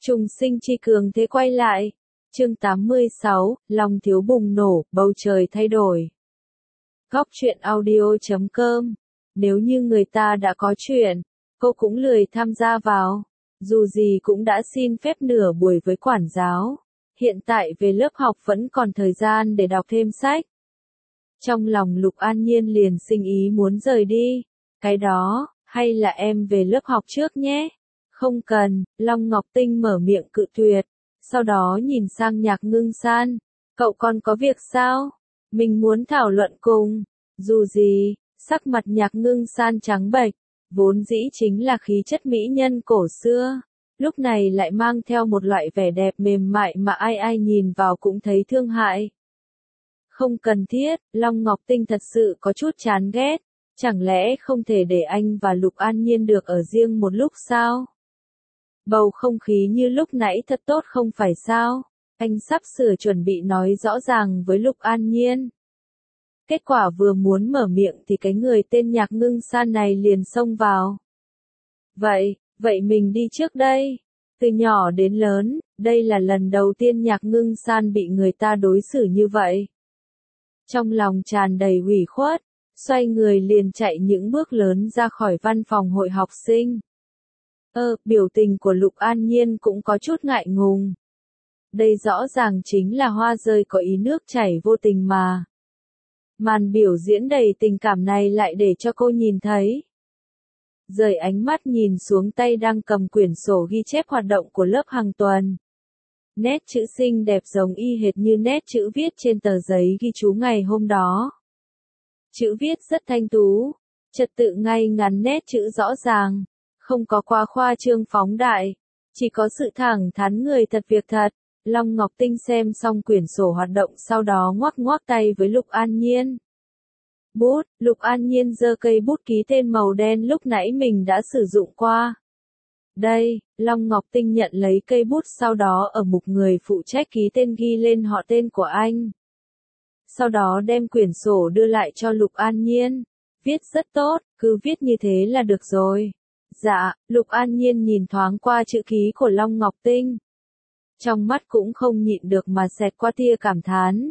Trùng sinh chi cường thế quay lại. Chương 86, lòng thiếu bùng nổ, bầu trời thay đổi. Góc truyện audio.com. Nếu như người ta đã có chuyện, cô cũng lười tham gia vào. Dù gì cũng đã xin phép nửa buổi với quản giáo. Hiện tại về lớp học vẫn còn thời gian để đọc thêm sách. Trong lòng Lục An Nhiên liền sinh ý muốn rời đi. Cái đó, hay là em về lớp học trước nhé? Không cần, Long Ngọc Tinh mở miệng cự tuyệt. Sau đó nhìn sang Nhạc Ngưng San. Cậu còn có việc sao? Mình muốn thảo luận cùng. Dù gì, sắc mặt Nhạc Ngưng San trắng bệch, vốn dĩ chính là khí chất mỹ nhân cổ xưa. Lúc này lại mang theo một loại vẻ đẹp mềm mại mà ai ai nhìn vào cũng thấy thương hại. Không cần thiết, Long Ngọc Tinh thật sự có chút chán ghét. Chẳng lẽ không thể để anh và Lục An Nhiên được ở riêng một lúc sao? Bầu không khí như lúc nãy thật tốt không phải sao? Anh sắp sửa chuẩn bị nói rõ ràng với Lục An Nhiên. Kết quả vừa muốn mở miệng thì cái người tên Nhạc Ngưng San này liền xông vào. Vậy mình đi trước đây. Từ nhỏ đến lớn, đây là lần đầu tiên Nhạc Ngưng San bị người ta đối xử như vậy. Trong lòng tràn đầy ủy khuất, xoay người liền chạy những bước lớn ra khỏi văn phòng hội học sinh. Biểu tình của Lục An Nhiên cũng có chút ngại ngùng. Đây rõ ràng chính là hoa rơi có ý nước chảy vô tình mà. Màn biểu diễn đầy tình cảm này lại để cho cô nhìn thấy. Rời ánh mắt nhìn xuống tay đang cầm quyển sổ ghi chép hoạt động của lớp hàng tuần. Nét chữ xinh đẹp giống y hệt như nét chữ viết trên tờ giấy ghi chú ngày hôm đó. Chữ viết rất thanh tú, trật tự ngay ngắn, nét chữ rõ ràng, không có quá khoa trương phóng đại, chỉ có sự thẳng thắn người thật việc thật. Long Ngọc Tinh xem xong quyển sổ hoạt động sau đó ngoắc ngoắc tay với Lục An Nhiên. Bút, Lục An Nhiên giơ cây bút ký tên màu đen lúc nãy mình đã sử dụng qua. Đây, Long Ngọc Tinh nhận lấy cây bút sau đó ở mục người phụ trách ký tên ghi lên họ tên của anh. Sau đó đem quyển sổ đưa lại cho Lục An Nhiên. Viết rất tốt, cứ viết như thế là được rồi. Dạ, Lục An Nhiên nhìn thoáng qua chữ ký của Long Ngọc Tinh. Trong mắt cũng không nhịn được mà xẹt qua tia cảm thán.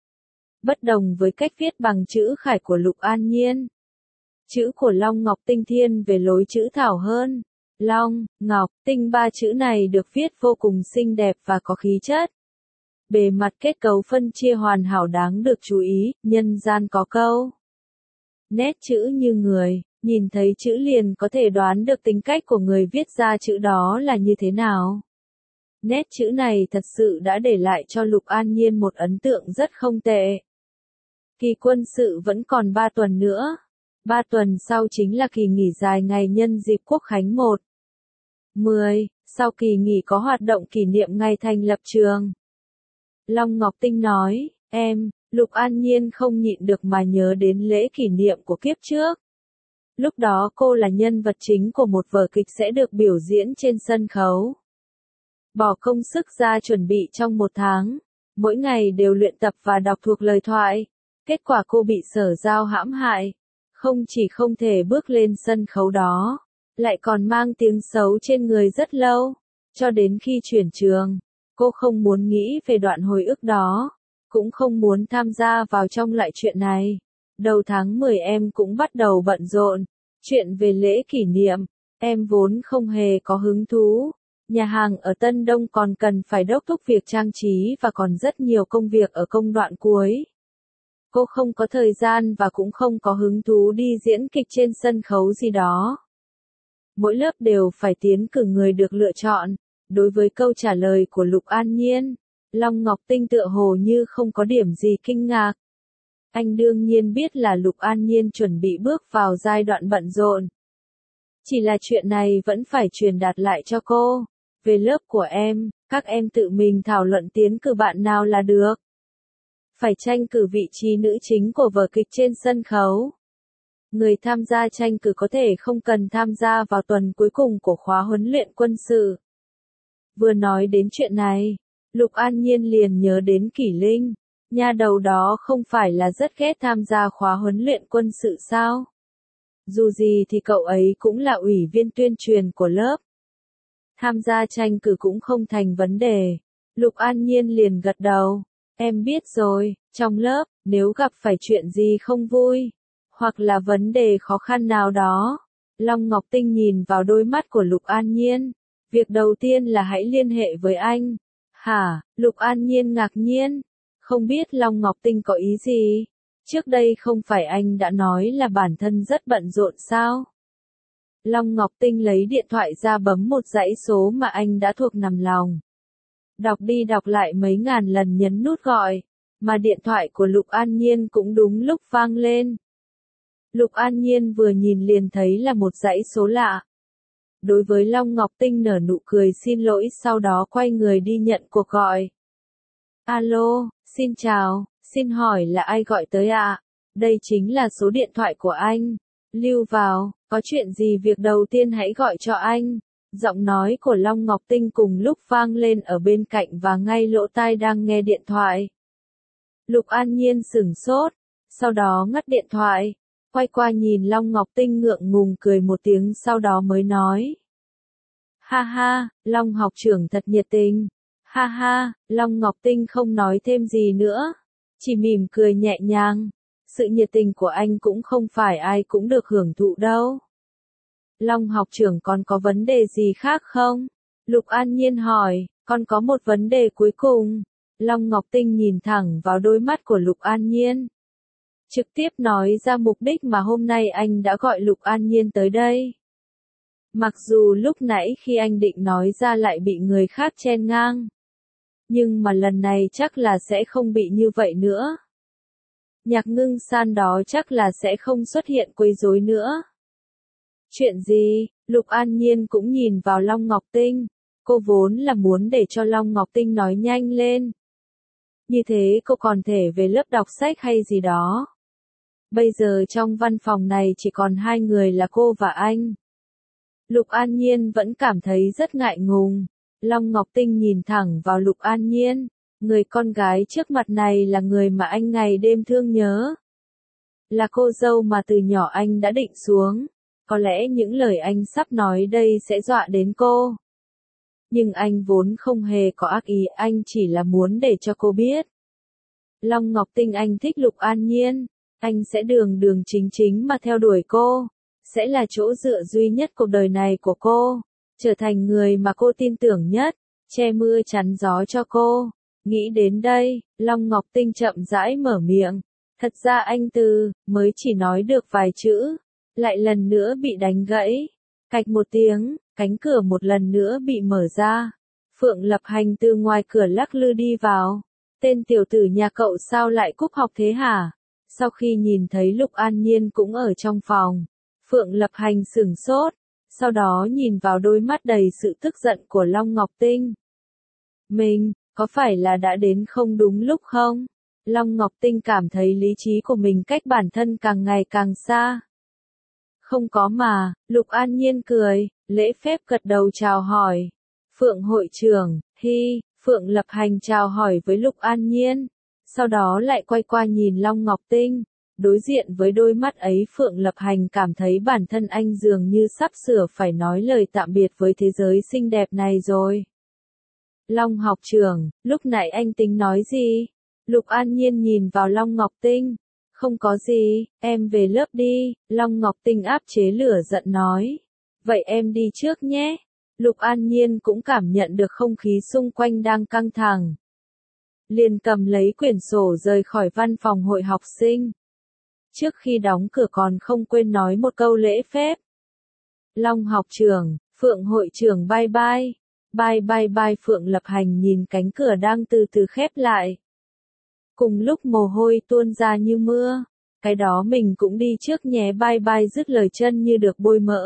Bất đồng với cách viết bằng chữ khải của Lục An Nhiên. Chữ của Long Ngọc Tinh thiên về lối chữ thảo hơn. Long, Ngọc, Tinh ba chữ này được viết vô cùng xinh đẹp và có khí chất. Bề mặt kết cấu phân chia hoàn hảo đáng được chú ý, nhân gian có câu. Nét chữ như người, nhìn thấy chữ liền có thể đoán được tính cách của người viết ra chữ đó là như thế nào. Nét chữ này thật sự đã để lại cho Lục An Nhiên một ấn tượng rất không tệ. Kỳ quân sự vẫn còn 3 tuần nữa. 3 tuần sau chính là kỳ nghỉ dài ngày nhân dịp Quốc khánh 1/10, sau kỳ nghỉ có hoạt động kỷ niệm ngày thành lập trường. Long Ngọc Tinh nói, Lục An Nhiên không nhịn được mà nhớ đến lễ kỷ niệm của kiếp trước. Lúc đó cô là nhân vật chính của một vở kịch sẽ được biểu diễn trên sân khấu. Bỏ công sức ra chuẩn bị trong 1 tháng, mỗi ngày đều luyện tập và đọc thuộc lời thoại. Kết quả cô bị Sở Giao hãm hại. Không chỉ không thể bước lên sân khấu đó, lại còn mang tiếng xấu trên người rất lâu. Cho đến khi chuyển trường, cô không muốn nghĩ về đoạn hồi ức đó, cũng không muốn tham gia vào trong loại chuyện này. Đầu tháng 10 em cũng bắt đầu bận rộn. Chuyện về lễ kỷ niệm, em vốn không hề có hứng thú. Nhà hàng ở Tân Đông còn cần phải đốc thúc việc trang trí và còn rất nhiều công việc ở công đoạn cuối. Cô không có thời gian và cũng không có hứng thú đi diễn kịch trên sân khấu gì đó. Mỗi lớp đều phải tiến cử người được lựa chọn. Đối với câu trả lời của Lục An Nhiên, Long Ngọc Tinh tựa hồ như không có điểm gì kinh ngạc. Anh đương nhiên biết là Lục An Nhiên chuẩn bị bước vào giai đoạn bận rộn. Chỉ là chuyện này vẫn phải truyền đạt lại cho cô. Về lớp của em, các em tự mình thảo luận tiến cử bạn nào là được. Phải tranh cử vị trí nữ chính của vở kịch trên sân khấu. Người tham gia tranh cử có thể không cần tham gia vào tuần cuối cùng của khóa huấn luyện quân sự. Vừa nói đến chuyện này, Lục An Nhiên liền nhớ đến Kỷ Linh. Nha đầu đó không phải là rất ghét tham gia khóa huấn luyện quân sự sao? Dù gì thì cậu ấy cũng là ủy viên tuyên truyền của lớp. tham gia tranh cử cũng không thành vấn đề. Lục An Nhiên liền gật đầu. Em biết rồi, trong lớp, nếu gặp phải chuyện gì không vui, hoặc là vấn đề khó khăn nào đó, Long Ngọc Tinh nhìn vào đôi mắt của Lục An Nhiên. Việc đầu tiên là hãy liên hệ với anh. Hả? Lục An Nhiên ngạc nhiên. Không biết Long Ngọc Tinh có ý gì? Trước đây không phải anh đã nói là bản thân rất bận rộn sao? Long Ngọc Tinh lấy điện thoại ra bấm một dãy số mà anh đã thuộc nằm lòng. Đọc đi đọc lại mấy ngàn lần nhấn nút gọi, mà điện thoại của Lục An Nhiên cũng đúng lúc vang lên. Lục An Nhiên vừa nhìn liền thấy là một dãy số lạ. Đối với Long Ngọc Tinh nở nụ cười xin lỗi sau đó quay người đi nhận cuộc gọi. Alo, xin chào, xin hỏi là ai gọi tới ạ? Đây chính là số điện thoại của anh. Lưu vào, có chuyện gì việc đầu tiên hãy gọi cho anh. Giọng nói của Long Ngọc Tinh cùng lúc vang lên ở bên cạnh và ngay lỗ tai đang nghe điện thoại. Lục An Nhiên sửng sốt, sau đó ngắt điện thoại, quay qua nhìn Long Ngọc Tinh ngượng ngùng cười một tiếng sau đó mới nói. Ha ha, Long học trưởng thật nhiệt tình. Ha ha, Long Ngọc Tinh không nói thêm gì nữa, chỉ mỉm cười nhẹ nhàng. Sự nhiệt tình của anh cũng không phải ai cũng được hưởng thụ đâu. Long học trưởng còn có vấn đề gì khác không? Lục An Nhiên hỏi, còn có một vấn đề cuối cùng. Long Ngọc Tinh nhìn thẳng vào đôi mắt của Lục An Nhiên. Trực tiếp nói ra mục đích mà hôm nay anh đã gọi Lục An Nhiên tới đây. Mặc dù lúc nãy khi anh định nói ra lại bị người khác chen ngang. Nhưng mà lần này chắc là sẽ không bị như vậy nữa. Nhạc Ngưng San đó chắc là sẽ không xuất hiện quấy rối nữa. Chuyện gì? Lục An Nhiên cũng nhìn vào Long Ngọc Tinh. Cô vốn là muốn để cho Long Ngọc Tinh nói nhanh lên. Như thế cô còn thể về lớp đọc sách hay gì đó. Bây giờ trong văn phòng này chỉ còn hai người là cô và anh. Lục An Nhiên vẫn cảm thấy rất ngại ngùng. Long Ngọc Tinh nhìn thẳng vào Lục An Nhiên. Người con gái trước mặt này là người mà anh ngày đêm thương nhớ. Là cô dâu mà từ nhỏ anh đã định xuống. Có lẽ những lời anh sắp nói đây sẽ dọa đến cô. Nhưng anh vốn không hề có ác ý, anh chỉ là muốn để cho cô biết. Long Ngọc Tinh anh thích Lục An Nhiên. Anh sẽ đường đường chính chính mà theo đuổi cô. Sẽ là chỗ dựa duy nhất cuộc đời này của cô. Trở thành người mà cô tin tưởng nhất. Che mưa chắn gió cho cô. Nghĩ đến đây, Long Ngọc Tinh chậm rãi mở miệng. Thật ra anh mới chỉ nói được vài chữ. Lại lần nữa bị đánh gãy. Cạch một tiếng, cánh cửa một lần nữa bị mở ra. Phượng Lập Hành từ ngoài cửa lắc lư đi vào. Tên tiểu tử nhà cậu sao lại cúp học thế hả? Sau khi nhìn thấy Lục An Nhiên cũng ở trong phòng, Phượng Lập Hành sửng sốt, sau đó nhìn vào đôi mắt đầy sự tức giận của Long Ngọc Tinh. Mình, có phải là đã đến không đúng lúc không? Long Ngọc Tinh cảm thấy lý trí của mình cách bản thân càng ngày càng xa. Không có mà, Lục An Nhiên cười, lễ phép gật đầu chào hỏi. Phượng hội trưởng, Phượng Lập Hành chào hỏi với Lục An Nhiên. Sau đó lại quay qua nhìn Long Ngọc Tinh. Đối diện với đôi mắt ấy Phượng Lập Hành cảm thấy bản thân anh dường như sắp sửa phải nói lời tạm biệt với thế giới xinh đẹp này rồi. Long học trưởng, lúc nãy anh tính nói gì? Lục An Nhiên nhìn vào Long Ngọc Tinh. Không có gì, em về lớp đi, Long Ngọc Tinh áp chế lửa giận nói. Vậy em đi trước nhé. Lục An Nhiên cũng cảm nhận được không khí xung quanh đang căng thẳng. Liền cầm lấy quyển sổ rời khỏi văn phòng hội học sinh. Trước khi đóng cửa còn không quên nói một câu lễ phép. Long học trưởng, Phượng hội trưởng bye bye. Bye bye bye Phượng Lập Hành nhìn cánh cửa đang từ từ khép lại. Cùng lúc mồ hôi tuôn ra như mưa. Cái đó mình cũng đi trước nhé bye bye dứt lời chân như được bôi mỡ.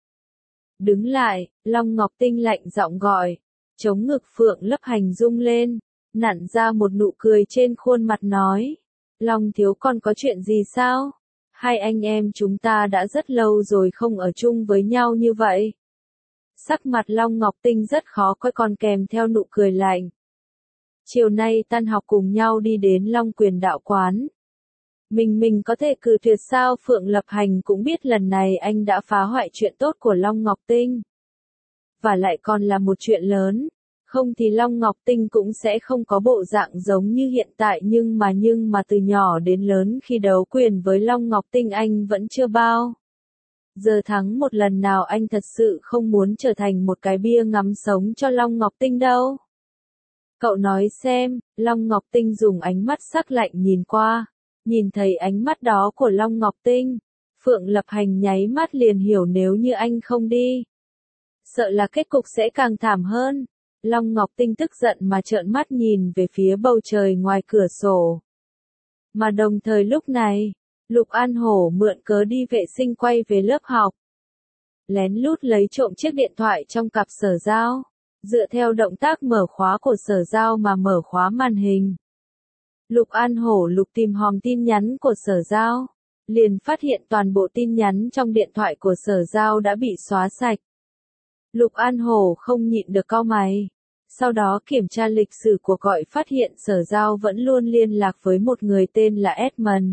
Đứng lại, Long Ngọc Tinh lạnh giọng gọi. Chống ngực Phượng Lập Hành rung lên. Nặn ra một nụ cười trên khuôn mặt nói. Long thiếu con có chuyện gì sao? Hai anh em chúng ta đã rất lâu rồi không ở chung với nhau như vậy. Sắc mặt Long Ngọc Tinh rất khó coi còn kèm theo nụ cười lạnh. Chiều nay tan học cùng nhau đi đến Long Quyền đạo quán. Mình có thể cự tuyệt sao? Phượng Lập Hành cũng biết lần này anh đã phá hoại chuyện tốt của Long Ngọc Tinh. và lại còn là một chuyện lớn. Không thì Long Ngọc Tinh cũng sẽ không có bộ dạng giống như hiện tại, nhưng mà từ nhỏ đến lớn khi đấu quyền với Long Ngọc Tinh anh vẫn chưa bao giờ thắng một lần nào. Anh thật sự không muốn trở thành một cái bia ngắm sống cho Long Ngọc Tinh đâu. Cậu nói xem. Long Ngọc Tinh dùng ánh mắt sắc lạnh nhìn qua. Nhìn thấy ánh mắt đó của Long Ngọc Tinh, Phượng Lập Hành nháy mắt liền hiểu nếu như anh không đi, sợ là kết cục sẽ càng thảm hơn. Long Ngọc Tinh tức giận mà trợn mắt nhìn về phía bầu trời ngoài cửa sổ. Mà đồng thời lúc này, Lục An Hổ mượn cớ đi vệ sinh quay về lớp học. Lén lút lấy trộm chiếc điện thoại trong cặp Sở Giao. Dựa theo động tác mở khóa của Sở Giao mà mở khóa màn hình. Lục An Hổ lục tìm hòm tin nhắn của Sở Giao. Liền phát hiện toàn bộ tin nhắn trong điện thoại của Sở Giao đã bị xóa sạch. Lục An Hổ không nhịn được cau mày. Sau đó kiểm tra lịch sử cuộc gọi phát hiện Sở Giao vẫn luôn liên lạc với một người tên là Edmund.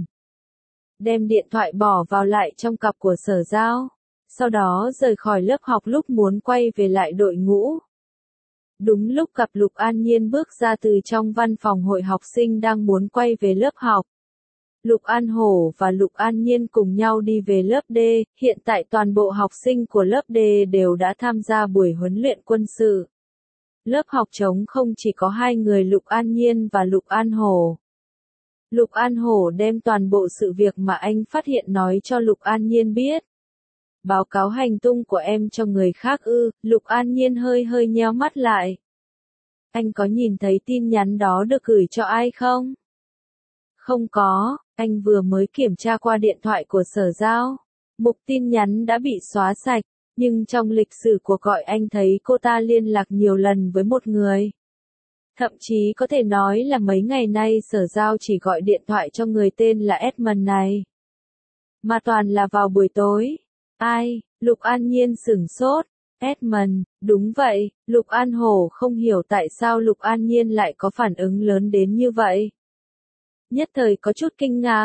Đem điện thoại bỏ vào lại trong cặp của Sở Giao. Sau đó rời khỏi lớp học lúc muốn quay về lại đội ngũ. Đúng lúc gặp Lục An Nhiên bước ra từ trong văn phòng hội học sinh đang muốn quay về lớp học. Lục An Hổ và Lục An Nhiên cùng nhau đi về lớp D, hiện tại toàn bộ học sinh của lớp D đều đã tham gia buổi huấn luyện quân sự. Lớp học trống không chỉ có hai người Lục An Nhiên và Lục An Hổ. Lục An Hổ đem toàn bộ sự việc mà anh phát hiện nói cho Lục An Nhiên biết. Báo cáo hành tung của em cho người khác ư? Lục An Nhiên hơi nheo mắt lại. Anh có nhìn thấy tin nhắn đó được gửi cho ai không? Không có, anh vừa mới kiểm tra qua điện thoại của Sở Giao. Mục tin nhắn đã bị xóa sạch, nhưng trong lịch sử cuộc gọi anh thấy cô ta liên lạc nhiều lần với một người. Thậm chí có thể nói là mấy ngày nay Sở Giao chỉ gọi điện thoại cho người tên là Edmund này. Mà toàn là vào buổi tối. Ai? Lục An Nhiên sửng sốt. Edmund, đúng vậy. Lục An Hổ không hiểu tại sao Lục An Nhiên lại có phản ứng lớn đến như vậy. Nhất thời có chút kinh ngạc.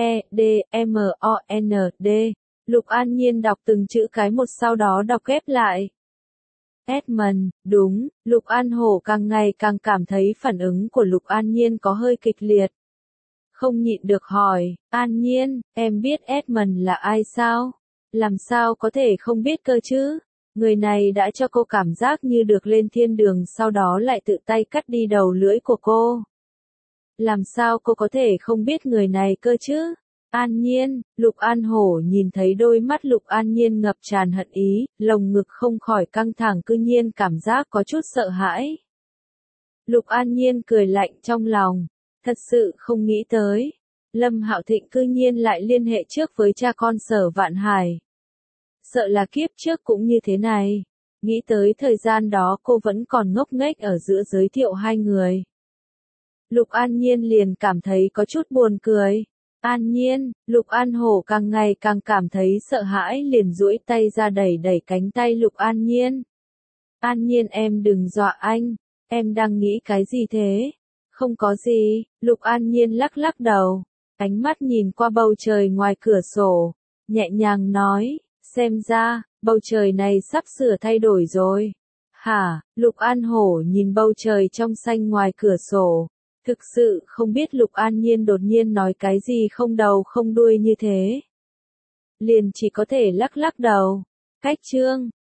E-D-M-O-N-D. Lục An Nhiên đọc từng chữ cái một sau đó đọc ghép lại. Edmund, đúng. Lục An Hổ càng ngày càng cảm thấy phản ứng của Lục An Nhiên có hơi kịch liệt. Không nhịn được hỏi, An Nhiên, em biết Edmund là ai sao? Làm sao có thể không biết cơ chứ? Người này đã cho cô cảm giác như được lên thiên đường sau đó lại tự tay cắt đi đầu lưỡi của cô. Làm sao cô có thể không biết người này cơ chứ? An Nhiên, Lục An Hổ nhìn thấy đôi mắt Lục An Nhiên ngập tràn hận ý, lồng ngực không khỏi căng thẳng cư nhiên cảm giác có chút sợ hãi. Lục An Nhiên cười lạnh trong lòng, thật sự không nghĩ tới. Lâm Hạo Thịnh cư nhiên lại liên hệ trước với cha con Sở Vạn Hải. Sợ là kiếp trước cũng như thế này. Nghĩ tới thời gian đó cô vẫn còn ngốc nghếch ở giữa giới thiệu hai người. Lục An Nhiên liền cảm thấy có chút buồn cười. An Nhiên, Lục An Hổ càng ngày càng cảm thấy sợ hãi liền duỗi tay ra đẩy cánh tay Lục An Nhiên. An Nhiên em đừng dọa anh, em đang nghĩ cái gì thế? Không có gì, Lục An Nhiên lắc đầu, ánh mắt nhìn qua bầu trời ngoài cửa sổ, nhẹ nhàng nói, xem ra, bầu trời này sắp sửa thay đổi rồi. Hả? Lục An Hổ nhìn bầu trời trong xanh ngoài cửa sổ. Thực sự không biết Lục An Nhiên đột nhiên nói cái gì không đầu không đuôi như thế. Liền chỉ có thể lắc đầu. Cách chương